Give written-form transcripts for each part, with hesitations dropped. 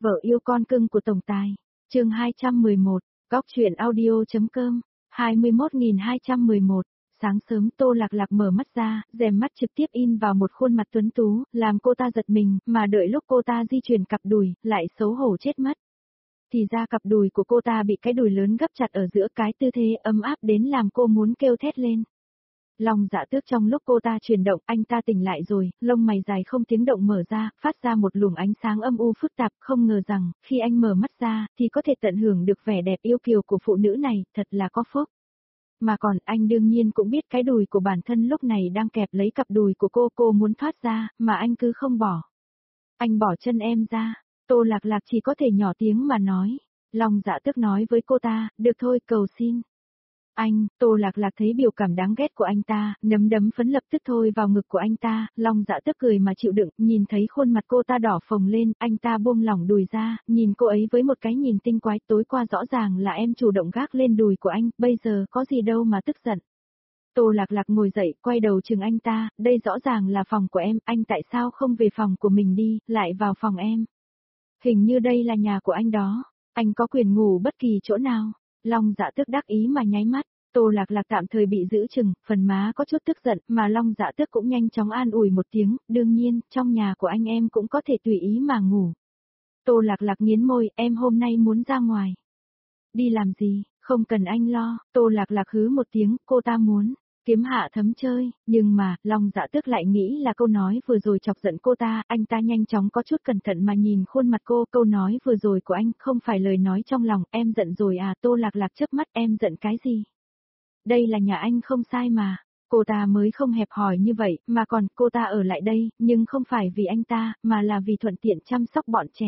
Vợ yêu con cưng của tổng tài. Chương 211, Góc truyện audio.com. 21211. Sáng sớm Tô Lạc Lạc mở mắt ra, rèm mắt trực tiếp in vào một khuôn mặt tuấn tú, làm cô ta giật mình, mà đợi lúc cô ta di chuyển cặp đùi, lại xấu hổ chết mất. Thì ra cặp đùi của cô ta bị cái đùi lớn gấp chặt ở giữa, cái tư thế ấm áp đến làm cô muốn kêu thét lên. Lòng Dạ Tước trong lúc cô ta chuyển động, anh ta tỉnh lại rồi, lông mày dài không tiếng động mở ra, phát ra một luồng ánh sáng âm u phức tạp, không ngờ rằng, khi anh mở mắt ra, thì có thể tận hưởng được vẻ đẹp yêu kiều của phụ nữ này, thật là có phúc. Mà còn, anh đương nhiên cũng biết cái đùi của bản thân lúc này đang kẹp lấy cặp đùi của cô muốn thoát ra, mà anh cứ không bỏ. Anh bỏ chân em ra. Tô Lạc Lạc chỉ có thể nhỏ tiếng mà nói. Lòng Dạ Tước nói với cô ta, được thôi, cầu xin. Anh, Tô Lạc Lạc thấy biểu cảm đáng ghét của anh ta, nấm đấm phấn lập tức thôi vào ngực của anh ta, Long Dạ Tước cười mà chịu đựng, nhìn thấy khuôn mặt cô ta đỏ phồng lên, anh ta buông lỏng đùi ra, nhìn cô ấy với một cái nhìn tinh quái, tối qua rõ ràng là em chủ động gác lên đùi của anh, bây giờ có gì đâu mà tức giận. Tô Lạc Lạc ngồi dậy, quay đầu chừng anh ta, đây rõ ràng là phòng của em, anh tại sao không về phòng của mình đi, lại vào phòng em. Hình như đây là nhà của anh đó, anh có quyền ngủ bất kỳ chỗ nào. Long Dạ Tước đắc ý mà nháy mắt, Tô Lạc Lạc tạm thời bị giữ chừng, phần má có chút tức giận, mà Long Dạ Tước cũng nhanh chóng an ủi một tiếng, đương nhiên, trong nhà của anh em cũng có thể tùy ý mà ngủ. Tô Lạc Lạc nghiến môi, em hôm nay muốn ra ngoài. Đi làm gì, không cần anh lo, Tô Lạc Lạc hứ một tiếng, cô ta muốn kiếm Hạ Thấm chơi, nhưng mà, Long Dạ Tước lại nghĩ là câu nói vừa rồi chọc giận cô ta, anh ta nhanh chóng có chút cẩn thận mà nhìn khuôn mặt cô, câu nói vừa rồi của anh không phải lời nói trong lòng, em giận rồi à, Tô Lạc Lạc chớp mắt, em giận cái gì? Đây là nhà anh không sai mà, cô ta mới không hẹp hòi như vậy, mà còn cô ta ở lại đây, nhưng không phải vì anh ta, mà là vì thuận tiện chăm sóc bọn trẻ.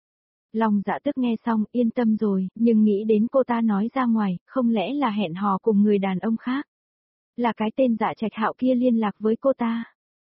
Long Dạ Tước nghe xong, yên tâm rồi, nhưng nghĩ đến cô ta nói ra ngoài, không lẽ là hẹn hò cùng người đàn ông khác? Là cái tên Dạ Trạch Hạo kia liên lạc với cô ta.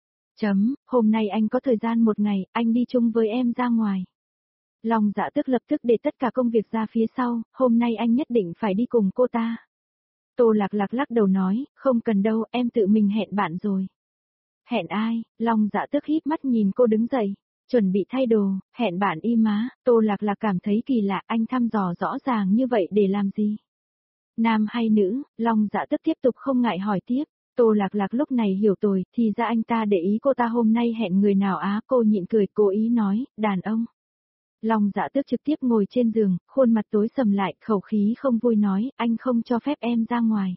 Hôm nay anh có thời gian một ngày, anh đi chung với em ra ngoài. Long Dạ Tước lập tức để tất cả công việc ra phía sau, hôm nay anh nhất định phải đi cùng cô ta. Tô Lạc Lạc lắc đầu nói, không cần đâu, em tự mình hẹn bạn rồi. Hẹn ai? Long Dạ Tước híp mắt nhìn cô đứng dậy, chuẩn bị thay đồ, hẹn bạn y má, Tô Lạc Lạc cảm thấy kỳ lạ, anh thăm dò rõ ràng như vậy để làm gì? Nam hay nữ? Long Dạ Tước tiếp tục không ngại hỏi tiếp. Tô Lạc Lạc lúc này hiểu rồi, thì ra anh ta để ý cô ta hôm nay hẹn người nào á, cô nhịn cười, cố ý nói, đàn ông. Long Dạ Tước trực tiếp ngồi trên giường, khuôn mặt tối sầm lại, khẩu khí không vui nói, anh không cho phép em ra ngoài.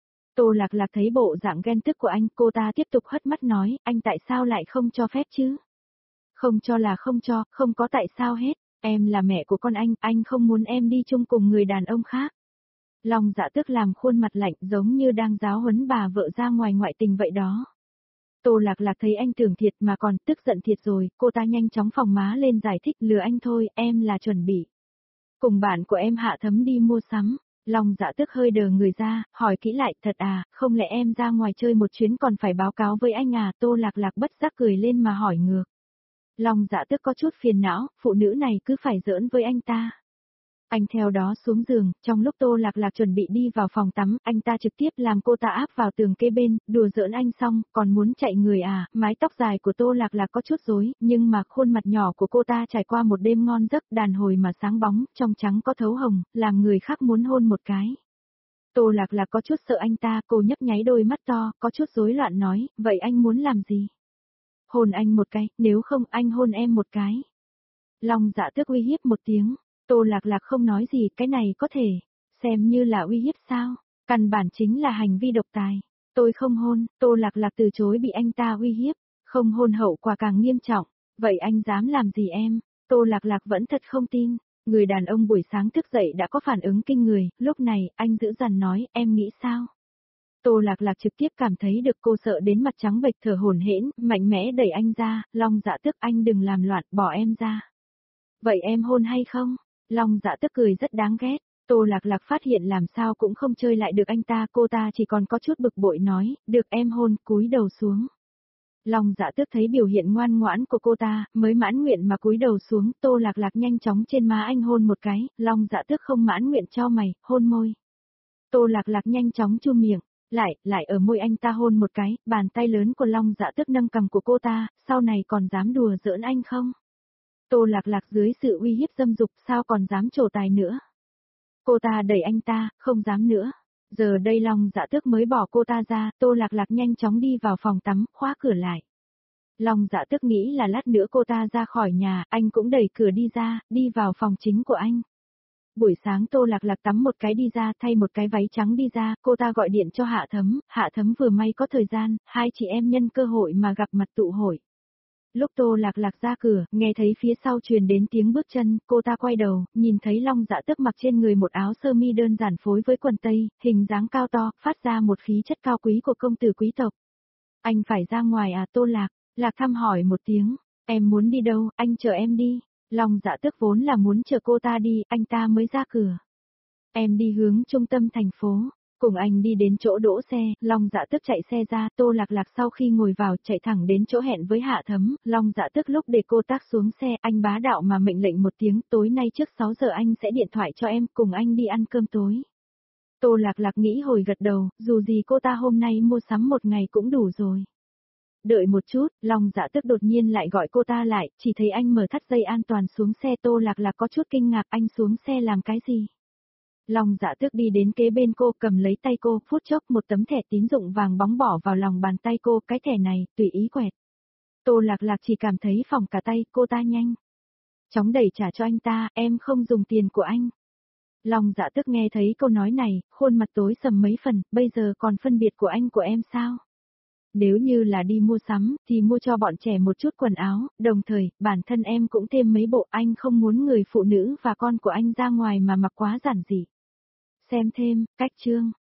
Tô Lạc Lạc thấy bộ dạng ghen tức của anh, cô ta tiếp tục hất mắt nói, anh tại sao lại không cho phép chứ? Không cho là không cho, không có tại sao hết, em là mẹ của con anh không muốn em đi chung cùng người đàn ông khác. Long Dạ Tước làm khuôn mặt lạnh giống như đang giáo huấn bà vợ ra ngoài ngoại tình vậy đó. Tô Lạc Lạc thấy anh tưởng thiệt mà còn tức giận thiệt rồi, cô ta nhanh chóng phồng má lên giải thích, lừa anh thôi, em là chuẩn bị cùng bạn của em Hạ Thấm đi mua sắm. Long Dạ Tước hơi đờ người ra, hỏi kỹ lại, thật à, không lẽ em ra ngoài chơi một chuyến còn phải báo cáo với anh à? Tô Lạc Lạc bất giác cười lên mà hỏi ngược. Long Dạ Tước có chút phiền não, phụ nữ này cứ phải giỡn với anh ta. Anh theo đó xuống giường, trong lúc Tô Lạc Lạc chuẩn bị đi vào phòng tắm, anh ta trực tiếp làm cô ta áp vào tường kế bên, đùa giỡn anh xong, còn muốn chạy người à, mái tóc dài của Tô Lạc Lạc có chút rối, nhưng mà khuôn mặt nhỏ của cô ta trải qua một đêm ngon giấc, đàn hồi mà sáng bóng, trong trắng có thấu hồng, làm người khác muốn hôn một cái. Tô Lạc Lạc có chút sợ anh ta, cô nhấp nháy đôi mắt to, có chút rối loạn nói, vậy anh muốn làm gì? Hôn anh một cái, nếu không anh hôn em một cái. Long Dạ Tước uy hiếp một tiếng. Tô Lạc Lạc không nói gì, cái này có thể xem như là uy hiếp sao? Căn bản chính là hành vi độc tài. Tôi không hôn, Tô Lạc Lạc từ chối bị anh ta uy hiếp, không hôn hậu quả càng nghiêm trọng. Vậy anh dám làm gì em? Tô Lạc Lạc vẫn thật không tin. Người đàn ông buổi sáng thức dậy đã có phản ứng kinh người, lúc này anh dữ dằn nói, em nghĩ sao? Tô Lạc Lạc trực tiếp cảm thấy được cô sợ đến mặt trắng bệch thở hổn hển, mạnh mẽ đẩy anh ra, Long Dạ Tước anh đừng làm loạn, bỏ em ra. Vậy em hôn hay không? Long Dạ Tước cười rất đáng ghét, Tô Lạc Lạc phát hiện làm sao cũng không chơi lại được anh ta, cô ta chỉ còn có chút bực bội nói, được em hôn, cúi đầu xuống. Long Dạ Tước thấy biểu hiện ngoan ngoãn của cô ta, mới mãn nguyện mà cúi đầu xuống, Tô Lạc Lạc nhanh chóng trên má anh hôn một cái, Long Dạ Tước không mãn nguyện cho mày, hôn môi. Tô Lạc Lạc nhanh chóng chu miệng, lại ở môi anh ta hôn một cái, bàn tay lớn của Long Dạ Tước nâng cằm của cô ta, sau này còn dám đùa giỡn anh không? Tô Lạc Lạc dưới sự uy hiếp dâm dục sao còn dám trổ tài nữa. Cô ta đẩy anh ta, không dám nữa. Giờ đây Long Dạ Tước mới bỏ cô ta ra, Tô Lạc Lạc nhanh chóng đi vào phòng tắm, khóa cửa lại. Long Dạ Tước nghĩ là lát nữa cô ta ra khỏi nhà, anh cũng đẩy cửa đi ra, đi vào phòng chính của anh. Buổi sáng Tô Lạc Lạc tắm một cái đi ra, thay một cái váy trắng đi ra, cô ta gọi điện cho Hạ Thấm vừa may có thời gian, hai chị em nhân cơ hội mà gặp mặt tụ hội. Lúc Tô Lạc Lạc ra cửa, nghe thấy phía sau truyền đến tiếng bước chân, cô ta quay đầu, nhìn thấy Long Dạ Tước mặc trên người một áo sơ mi đơn giản phối với quần tây, hình dáng cao to, phát ra một khí chất cao quý của công tử quý tộc. Anh phải ra ngoài à Tô Lạc? Lạc thăm hỏi một tiếng, em muốn đi đâu, anh chờ em đi. Long Dạ Tước vốn là muốn chờ cô ta đi, anh ta mới ra cửa. Em đi hướng trung tâm thành phố. Cùng anh đi đến chỗ đỗ xe, Long Dạ Tước chạy xe ra, Tô Lạc Lạc sau khi ngồi vào chạy thẳng đến chỗ hẹn với Hạ Thấm, Long Dạ Tước lúc để cô tác xuống xe, anh bá đạo mà mệnh lệnh một tiếng, tối nay trước 6 giờ anh sẽ điện thoại cho em, cùng anh đi ăn cơm tối. Tô Lạc Lạc nghĩ hồi gật đầu, dù gì cô ta hôm nay mua sắm một ngày cũng đủ rồi. Đợi một chút, Long Dạ Tước đột nhiên lại gọi cô ta lại, chỉ thấy anh mở thắt dây an toàn xuống xe. Tô Lạc Lạc có chút kinh ngạc, anh xuống xe làm cái gì? Long Dạ Tước đi đến kế bên cô, cầm lấy tay cô, phút chốc một tấm thẻ tín dụng vàng bóng bỏ vào lòng bàn tay cô, cái thẻ này, tùy ý quẹt. Tô Lạc Lạc chỉ cảm thấy phỏng cả tay, cô ta nhanh chóng đẩy trả cho anh ta, em không dùng tiền của anh. Long Dạ Tước nghe thấy câu nói này, khuôn mặt tối sầm mấy phần, bây giờ còn phân biệt của anh của em sao? Nếu như là đi mua sắm, thì mua cho bọn trẻ một chút quần áo, đồng thời, bản thân em cũng thêm mấy bộ, anh không muốn người phụ nữ và con của anh ra ngoài mà mặc quá giản dị. Xem thêm, cách chương.